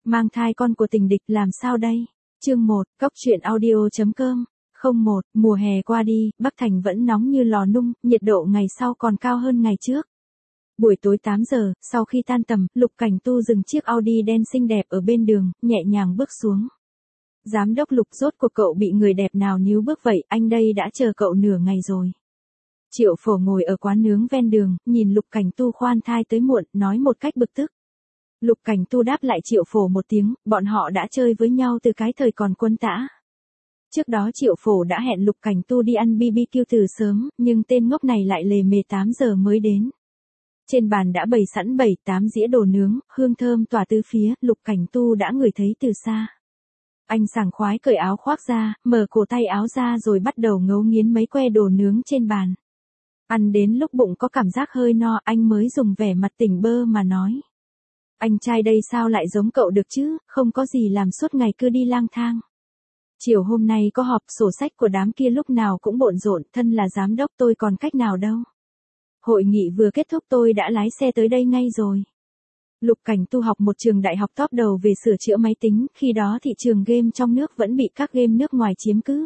Mang thai con của tình địch làm sao đây? Chương 1, Cốc truyện audio.com. 01, mùa hè qua đi, Bắc Thành vẫn nóng như lò nung, nhiệt độ ngày sau còn cao hơn ngày trước. Buổi tối 8 giờ, sau khi tan tầm, Lục Cảnh Tu dừng chiếc Audi đen xinh đẹp ở bên đường, nhẹ nhàng bước xuống. Giám đốc Lục, rốt cuộc cậu bị người đẹp nào níu bước vậy, anh đây đã chờ cậu nửa ngày rồi. Triệu Phổ ngồi ở quán nướng ven đường, nhìn Lục Cảnh Tu khoan thai tới muộn, nói một cách bực tức. Lục Cảnh Tu đáp lại Triệu Phổ một tiếng, bọn họ đã chơi với nhau từ cái thời còn quân tã. Trước đó Triệu Phổ đã hẹn Lục Cảnh Tu đi ăn BBQ từ sớm, nhưng tên ngốc này lại lề mề 8 giờ mới đến. Trên bàn đã bày sẵn 7-8 dĩa đồ nướng, hương thơm tỏa tứ phía, Lục Cảnh Tu đã ngửi thấy từ xa. Anh sảng khoái cởi áo khoác ra, mở cổ tay áo ra rồi bắt đầu ngấu nghiến mấy que đồ nướng trên bàn. Ăn đến lúc bụng có cảm giác hơi no, anh mới dùng vẻ mặt tỉnh bơ mà nói. Anh trai đây sao lại giống cậu được chứ, không có gì làm suốt ngày cứ đi lang thang. Chiều hôm nay có họp, sổ sách của đám kia lúc nào cũng bộn rộn, thân là giám đốc tôi còn cách nào đâu. Hội nghị vừa kết thúc tôi đã lái xe tới đây ngay rồi. Lục Cảnh Tu học một trường đại học top đầu về sửa chữa máy tính, khi đó thị trường game trong nước vẫn bị các game nước ngoài chiếm cứ.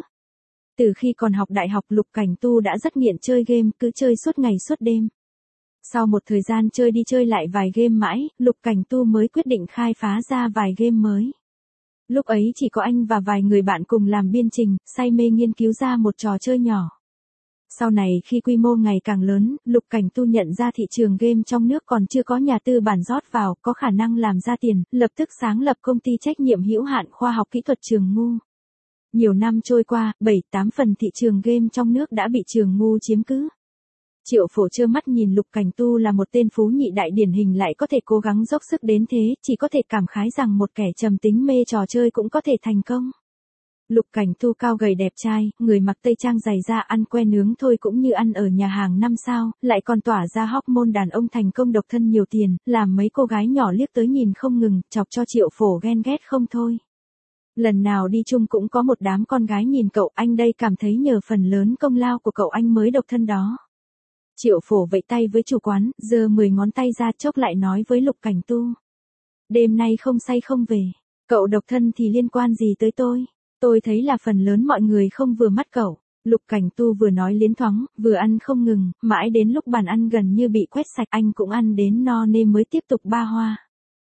Từ khi còn học đại học Lục Cảnh Tu đã rất nghiện chơi game, cứ chơi suốt ngày suốt đêm. Sau một thời gian chơi đi chơi lại vài game mãi, Lục Cảnh Tu mới quyết định khai phá ra vài game mới. Lúc ấy chỉ có anh và vài người bạn cùng làm biên trình, say mê nghiên cứu ra một trò chơi nhỏ. Sau này khi quy mô ngày càng lớn, Lục Cảnh Tu nhận ra thị trường game trong nước còn chưa có nhà tư bản rót vào, có khả năng làm ra tiền, lập tức sáng lập công ty trách nhiệm hữu hạn khoa học kỹ thuật Trường Ngu. Nhiều năm trôi qua, 7-8 phần thị trường game trong nước đã bị Trường Ngu chiếm cứ. Triệu Phổ trơ mắt nhìn Lục Cảnh Tu là một tên phú nhị đại điển hình lại có thể cố gắng dốc sức đến thế, chỉ có thể cảm khái rằng một kẻ trầm tính mê trò chơi cũng có thể thành công. Lục Cảnh Tu cao gầy đẹp trai, người mặc tây trang dày da, ăn que nướng thôi cũng như ăn ở nhà hàng 5 sao, lại còn tỏa ra hormone đàn ông thành công, độc thân nhiều tiền, làm mấy cô gái nhỏ liếc tới nhìn không ngừng, chọc cho Triệu Phổ ghen ghét không thôi. Lần nào đi chung cũng có một đám con gái nhìn cậu, anh đây cảm thấy nhờ phần lớn công lao của cậu anh mới độc thân đó. Triệu Phổ vẫy tay với chủ quán, giơ 10 ngón tay ra, chốc lại nói với Lục Cảnh Tu. Đêm nay không say không về, cậu độc thân thì liên quan gì tới tôi? Tôi thấy là phần lớn mọi người không vừa mắt cậu. Lục Cảnh Tu vừa nói liến thoáng, vừa ăn không ngừng, mãi đến lúc bàn ăn gần như bị quét sạch anh cũng ăn đến no nên mới tiếp tục ba hoa.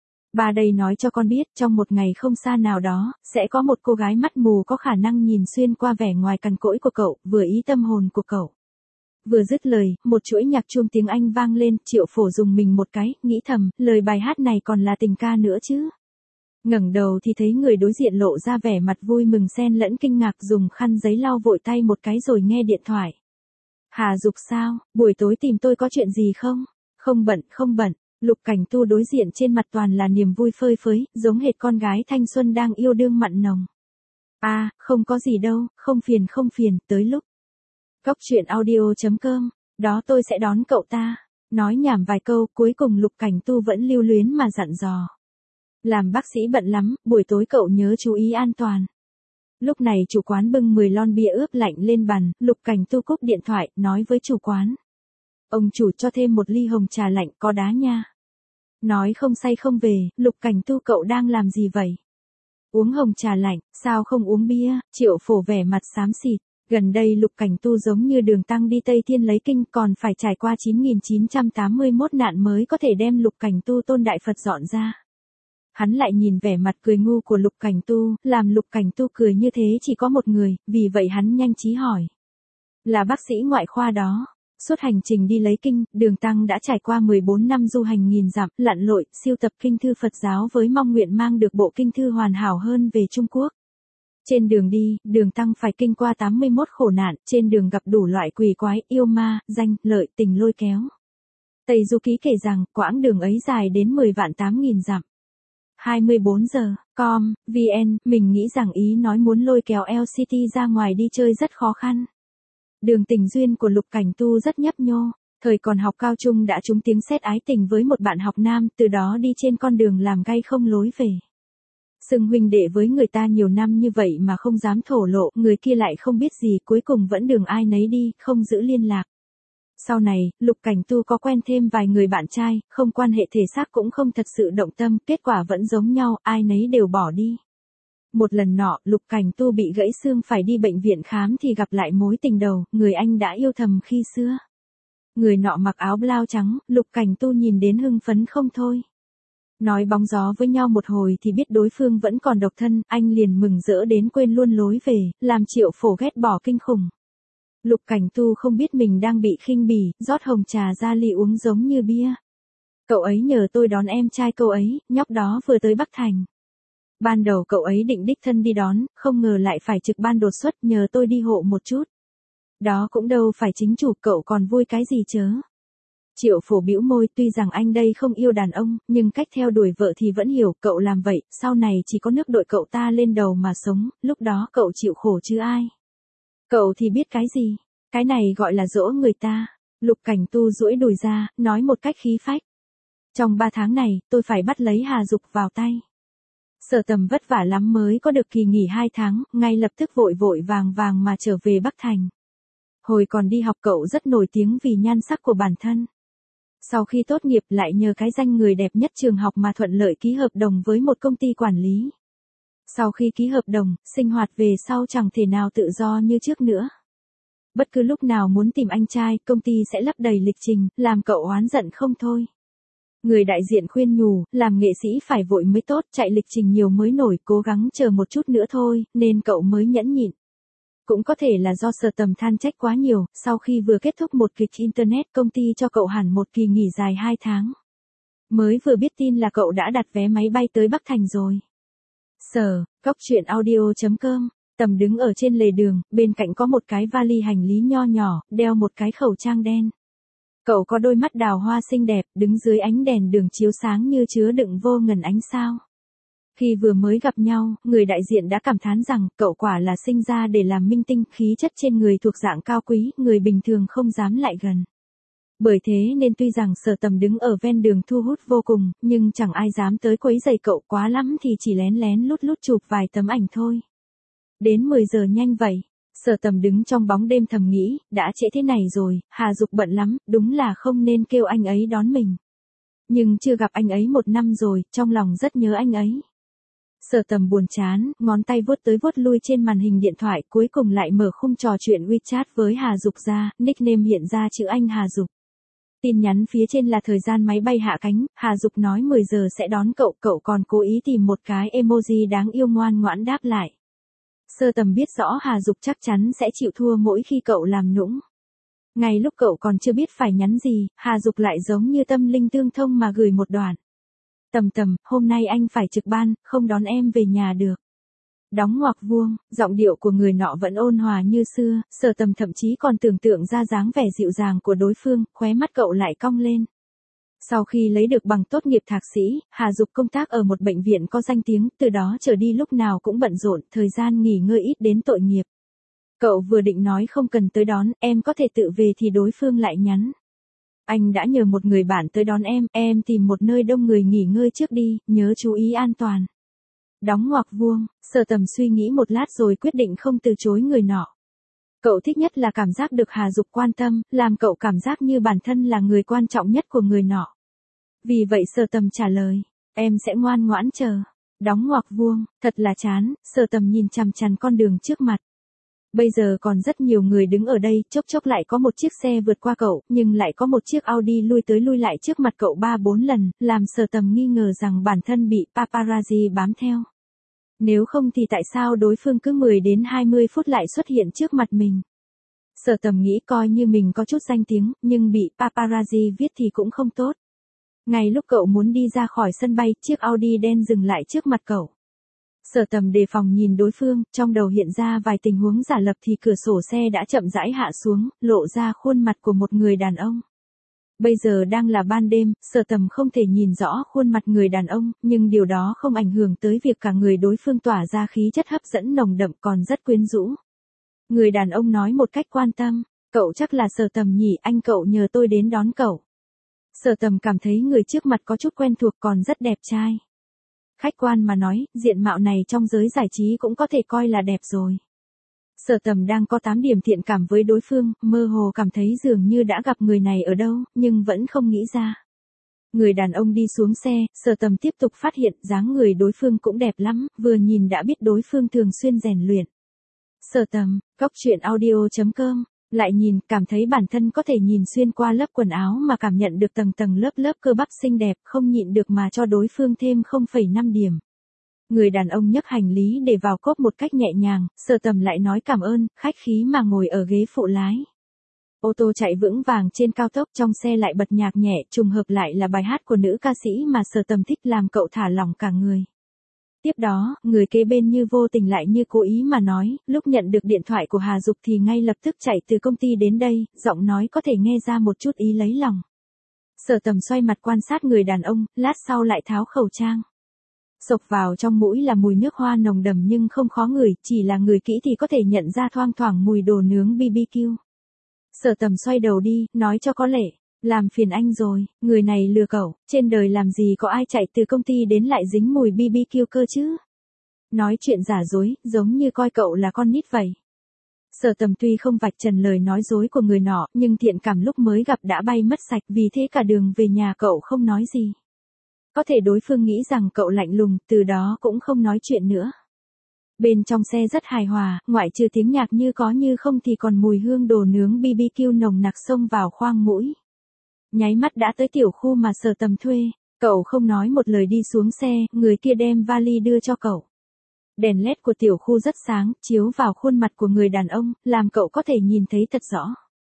Ba đây nói cho con biết, trong một ngày không xa nào đó, sẽ có một cô gái mắt mù có khả năng nhìn xuyên qua vẻ ngoài cằn cỗi của cậu, vừa ý tâm hồn của cậu. Vừa dứt lời, một chuỗi nhạc chuông tiếng Anh vang lên, Triệu Phổ dùng mình một cái, nghĩ thầm, lời bài hát này còn là tình ca nữa chứ. Ngẩng đầu thì thấy người đối diện lộ ra vẻ mặt vui mừng xen lẫn kinh ngạc, dùng khăn giấy lau vội tay một cái rồi nghe điện thoại. Hà Dục sao, buổi tối tìm tôi có chuyện gì không? Không bận, không bận. Lục Cảnh Tu đối diện trên mặt toàn là niềm vui phơi phới, giống hệt con gái thanh xuân đang yêu đương mặn nồng. À, không có gì đâu, không phiền, tới lúc. Cốc truyện audio.com, đó tôi sẽ đón cậu ta. Nói nhảm vài câu, cuối cùng Lục Cảnh Tu vẫn lưu luyến mà dặn dò. Làm bác sĩ bận lắm, buổi tối cậu nhớ chú ý an toàn. Lúc này chủ quán bưng 10 lon bia ướp lạnh lên bàn, Lục Cảnh Tu cúp điện thoại, nói với chủ quán. Ông chủ cho thêm một ly hồng trà lạnh có đá nha. Nói không say không về, Lục Cảnh Tu cậu đang làm gì vậy? Uống hồng trà lạnh, sao không uống bia? Triệu Phổ vẻ mặt xám xịt. Gần đây Lục Cảnh Tu giống như Đường Tăng đi Tây Thiên lấy kinh, còn phải trải qua 9981 nạn mới có thể đem Lục Cảnh Tu tôn đại Phật dọn ra. Hắn lại nhìn vẻ mặt cười ngu của Lục Cảnh Tu, làm Lục Cảnh Tu cười như thế chỉ có một người, vì vậy hắn nhanh trí hỏi. Là bác sĩ ngoại khoa đó. Suốt hành trình đi lấy kinh, Đường Tăng đã trải qua 14 năm du hành nghìn dặm, lặn lội, siêu tập kinh thư Phật giáo với mong nguyện mang được bộ kinh thư hoàn hảo hơn về Trung Quốc. Trên đường đi, Đường Tăng phải kinh qua 81 khổ nạn, trên đường gặp đủ loại quỷ quái, yêu ma, danh, lợi, tình lôi kéo. Tây Du Ký kể rằng, quãng đường ấy dài đến 10.800.000 dặm. 24 giờ, vn, mình nghĩ rằng ý nói muốn lôi kéo LCT ra ngoài đi chơi rất khó khăn. Đường tình duyên của Lục Cảnh Tu rất nhấp nhô, thời còn học cao trung đã trúng tiếng sét ái tình với một bạn học nam, từ đó đi trên con đường làm gay không lối về. Xưng huynh đệ với người ta nhiều năm như vậy mà không dám thổ lộ, người kia lại không biết gì, cuối cùng vẫn đường ai nấy đi, không giữ liên lạc. Sau này, Lục Cảnh Tu có quen thêm vài người bạn trai, không quan hệ thể xác cũng không thật sự động tâm, kết quả vẫn giống nhau, ai nấy đều bỏ đi. Một lần nọ, Lục Cảnh Tu bị gãy xương phải đi bệnh viện khám thì gặp lại mối tình đầu, người anh đã yêu thầm khi xưa. Người nọ mặc áo blau trắng, Lục Cảnh Tu nhìn đến hưng phấn không thôi. Nói bóng gió với nhau một hồi thì biết đối phương vẫn còn độc thân, anh liền mừng rỡ đến quên luôn lối về, làm Triệu Phổ ghét bỏ kinh khủng. Lục Cảnh Tu không biết mình đang bị khinh bỉ, rót hồng trà ra ly uống giống như bia. Cậu ấy nhờ tôi đón em trai cậu ấy, nhóc đó vừa tới Bắc Thành. Ban đầu cậu ấy định đích thân đi đón, không ngờ lại phải trực ban đột xuất, nhờ tôi đi hộ một chút. Đó cũng đâu phải chính chủ, cậu còn vui cái gì chớ. Triệu Phổ bĩu môi, tuy rằng anh đây không yêu đàn ông, nhưng cách theo đuổi vợ thì vẫn hiểu, cậu làm vậy, sau này chỉ có nước đội cậu ta lên đầu mà sống, lúc đó cậu chịu khổ chứ ai. Cậu thì biết cái gì, cái này gọi là dỗ người ta. Lục Cảnh Tu duỗi đùi ra, nói một cách khí phách. Trong 3 tháng này, tôi phải bắt lấy Hà Dục vào tay. Sở Tầm vất vả lắm mới có được kỳ nghỉ 2 tháng, ngay lập tức vội vội vàng vàng mà trở về Bắc Thành. Hồi còn đi học cậu rất nổi tiếng vì nhan sắc của bản thân. Sau khi tốt nghiệp lại nhờ cái danh người đẹp nhất trường học mà thuận lợi ký hợp đồng với một công ty quản lý. Sau khi ký hợp đồng, sinh hoạt về sau chẳng thể nào tự do như trước nữa. Bất cứ lúc nào muốn tìm anh trai, công ty sẽ lấp đầy lịch trình, làm cậu oán giận không thôi. Người đại diện khuyên nhủ, làm nghệ sĩ phải vội mới tốt, chạy lịch trình nhiều mới nổi, cố gắng chờ một chút nữa thôi, nên cậu mới nhẫn nhịn. Cũng có thể là do Sở Tầm than trách quá nhiều, sau khi vừa kết thúc một kịch internet, công ty cho cậu hẳn một kỳ nghỉ dài 2 tháng. Mới vừa biết tin là cậu đã đặt vé máy bay tới Bắc Thành rồi. Cóc truyện audio.com, Tầm đứng ở trên lề đường, bên cạnh có một cái vali hành lý nho nhỏ, đeo một cái khẩu trang đen. Cậu có đôi mắt đào hoa xinh đẹp, đứng dưới ánh đèn đường chiếu sáng như chứa đựng vô ngần ánh sao. Khi vừa mới gặp nhau, người đại diện đã cảm thán rằng cậu quả là sinh ra để làm minh tinh, khí chất trên người thuộc dạng cao quý, người bình thường không dám lại gần. Bởi thế nên tuy rằng Sở Tầm đứng ở ven đường thu hút vô cùng, nhưng chẳng ai dám tới quấy rầy cậu, quá lắm thì chỉ lén lén lút lút chụp vài tấm ảnh thôi. Đến 10 giờ nhanh vậy. Sở Tầm đứng trong bóng đêm thầm nghĩ, đã trễ thế này rồi, Hà Dục bận lắm, đúng là không nên kêu anh ấy đón mình. Nhưng chưa gặp anh ấy 1 năm rồi, trong lòng rất nhớ anh ấy. Sở Tầm buồn chán, ngón tay vuốt tới vuốt lui trên màn hình điện thoại, cuối cùng lại mở khung trò chuyện WeChat với Hà Dục ra, nickname hiện ra chữ anh Hà Dục. Tin nhắn phía trên là thời gian máy bay hạ cánh, Hà Dục nói 10 giờ sẽ đón cậu, cậu còn cố ý tìm một cái emoji đáng yêu ngoan ngoãn đáp lại. Sở Tầm biết rõ Hà Dục chắc chắn sẽ chịu thua mỗi khi cậu làm nũng. Ngay lúc cậu còn chưa biết phải nhắn gì, Hà Dục lại giống như tâm linh tương thông mà gửi một đoạn. Tầm, hôm nay anh phải trực ban, không đón em về nhà được. Đóng ngoặc vuông, giọng điệu của người nọ vẫn ôn hòa như xưa, Sở Tầm thậm chí còn tưởng tượng ra dáng vẻ dịu dàng của đối phương, khóe mắt cậu lại cong lên. Sau khi lấy được bằng tốt nghiệp thạc sĩ, Hà Dục công tác ở một bệnh viện có danh tiếng, từ đó trở đi lúc nào cũng bận rộn, thời gian nghỉ ngơi ít đến tội nghiệp. Cậu vừa định nói không cần tới đón, em có thể tự về thì đối phương lại nhắn. Anh đã nhờ một người bạn tới đón em tìm một nơi đông người nghỉ ngơi trước đi, nhớ chú ý an toàn. Đóng ngoặc vuông, Sở Tầm suy nghĩ một lát rồi quyết định không từ chối người nọ. Cậu thích nhất là cảm giác được Hà Dục quan tâm, làm cậu cảm giác như bản thân là người quan trọng nhất của người nọ. Vì vậy Sở Tầm trả lời, em sẽ ngoan ngoãn chờ. Đóng ngoặc vuông, thật là chán, Sở Tầm nhìn chằm chằm con đường trước mặt. Bây giờ còn rất nhiều người đứng ở đây, chốc chốc lại có một chiếc xe vượt qua cậu, nhưng lại có một chiếc Audi lui tới lui lại trước mặt cậu 3-4 lần, làm Sở Tầm nghi ngờ rằng bản thân bị paparazzi bám theo. Nếu không thì tại sao đối phương cứ 10 đến 20 phút lại xuất hiện trước mặt mình? Sở Tầm nghĩ coi như mình có chút danh tiếng, nhưng bị paparazzi viết thì cũng không tốt. Ngay lúc cậu muốn đi ra khỏi sân bay, chiếc Audi đen dừng lại trước mặt cậu. Sở Tầm đề phòng nhìn đối phương, trong đầu hiện ra vài tình huống giả lập thì cửa sổ xe đã chậm rãi hạ xuống, lộ ra khuôn mặt của một người đàn ông. Bây giờ đang là ban đêm, Sở Tầm không thể nhìn rõ khuôn mặt người đàn ông, nhưng điều đó không ảnh hưởng tới việc cả người đối phương tỏa ra khí chất hấp dẫn nồng đậm còn rất quyến rũ. Người đàn ông nói một cách quan tâm, cậu chắc là Sở Tầm nhỉ, anh cậu nhờ tôi đến đón cậu. Sở Tầm cảm thấy người trước mặt có chút quen thuộc còn rất đẹp trai. Khách quan mà nói, diện mạo này trong giới giải trí cũng có thể coi là đẹp rồi. Sở Tầm đang có 8 điểm thiện cảm với đối phương, mơ hồ cảm thấy dường như đã gặp người này ở đâu, nhưng vẫn không nghĩ ra. Người đàn ông đi xuống xe, Sở Tầm tiếp tục phát hiện dáng người đối phương cũng đẹp lắm, vừa nhìn đã biết đối phương thường xuyên rèn luyện. Sở Tầm, coctruyện.audio.com, lại nhìn, cảm thấy bản thân có thể nhìn xuyên qua lớp quần áo mà cảm nhận được tầng tầng lớp lớp cơ bắp xinh đẹp, không nhịn được mà cho đối phương thêm 0,5 điểm. Người đàn ông nhấc hành lý để vào cốp một cách nhẹ nhàng, Sở Tầm lại nói cảm ơn, khách khí mà ngồi ở ghế phụ lái. Ô tô chạy vững vàng trên cao tốc, trong xe lại bật nhạc nhẹ, trùng hợp lại là bài hát của nữ ca sĩ mà Sở Tầm thích, làm cậu thả lỏng cả người. Tiếp đó, người kế bên như vô tình lại như cố ý mà nói, lúc nhận được điện thoại của Hà Dục thì ngay lập tức chạy từ công ty đến đây, giọng nói có thể nghe ra một chút ý lấy lòng. Sở Tầm xoay mặt quan sát người đàn ông, lát sau lại tháo khẩu trang. Xộc vào trong mũi là mùi nước hoa nồng đậm nhưng không khó ngửi, chỉ là người kỹ thì có thể nhận ra thoang thoảng mùi đồ nướng BBQ. Sở Tầm xoay đầu đi, nói cho có lệ, làm phiền anh rồi, người này lừa cậu, trên đời làm gì có ai chạy từ công ty đến lại dính mùi BBQ cơ chứ. Nói chuyện giả dối, giống như coi cậu là con nít vậy. Sở Tầm tuy không vạch trần lời nói dối của người nọ, nhưng thiện cảm lúc mới gặp đã bay mất sạch, vì thế cả đường về nhà cậu không nói gì. Có thể đối phương nghĩ rằng cậu lạnh lùng, từ đó cũng không nói chuyện nữa. Bên trong xe rất hài hòa, ngoại trừ tiếng nhạc như có như không thì còn mùi hương đồ nướng BBQ nồng nặc xông vào khoang mũi. Nháy mắt đã tới tiểu khu mà Sở Tầm thuê, cậu không nói một lời đi xuống xe, người kia đem vali đưa cho cậu. Đèn led của tiểu khu rất sáng, chiếu vào khuôn mặt của người đàn ông, làm cậu có thể nhìn thấy thật rõ.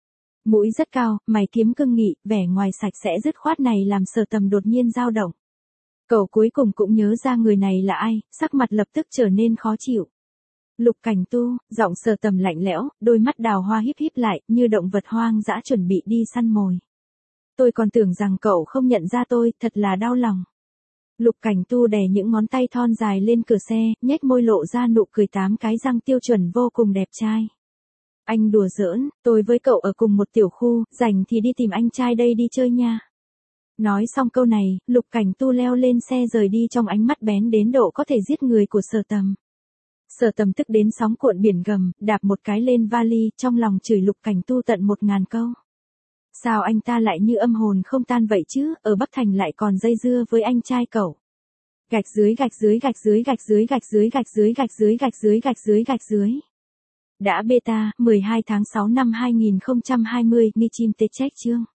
Mũi rất cao, mày kiếm cương nghị, vẻ ngoài sạch sẽ dứt khoát này làm Sở Tầm đột nhiên dao động. Cậu cuối cùng cũng nhớ ra người này là ai, sắc mặt lập tức trở nên khó chịu. Lục Cảnh Tu, giọng Sở Tầm lạnh lẽo, đôi mắt đào hoa híp híp lại, như động vật hoang dã chuẩn bị đi săn mồi. Tôi còn tưởng rằng cậu không nhận ra tôi, thật là đau lòng. Lục Cảnh Tu đè những ngón tay thon dài lên cửa xe, nhếch môi lộ ra nụ cười 8 cái răng tiêu chuẩn vô cùng đẹp trai. Anh đùa giỡn, tôi với cậu ở cùng một tiểu khu, rảnh thì đi tìm anh trai đây đi chơi nha. Nói xong câu này, Lục Cảnh Tu leo lên xe rời đi trong ánh mắt bén đến độ có thể giết người của Sở Tầm. Sở Tầm tức đến sóng cuộn biển gầm, đạp một cái lên vali, trong lòng chửi Lục Cảnh Tu tận 1000 câu. Sao anh ta lại như âm hồn không tan vậy chứ, ở Bắc Thành lại còn dây dưa với anh trai cậu. Gạch dưới gạch dưới gạch dưới gạch dưới gạch dưới gạch dưới gạch dưới gạch dưới gạch dưới gạch dưới. Đã beta, 12 tháng 6 năm 2020, Nghi Chim Tê Trách chương.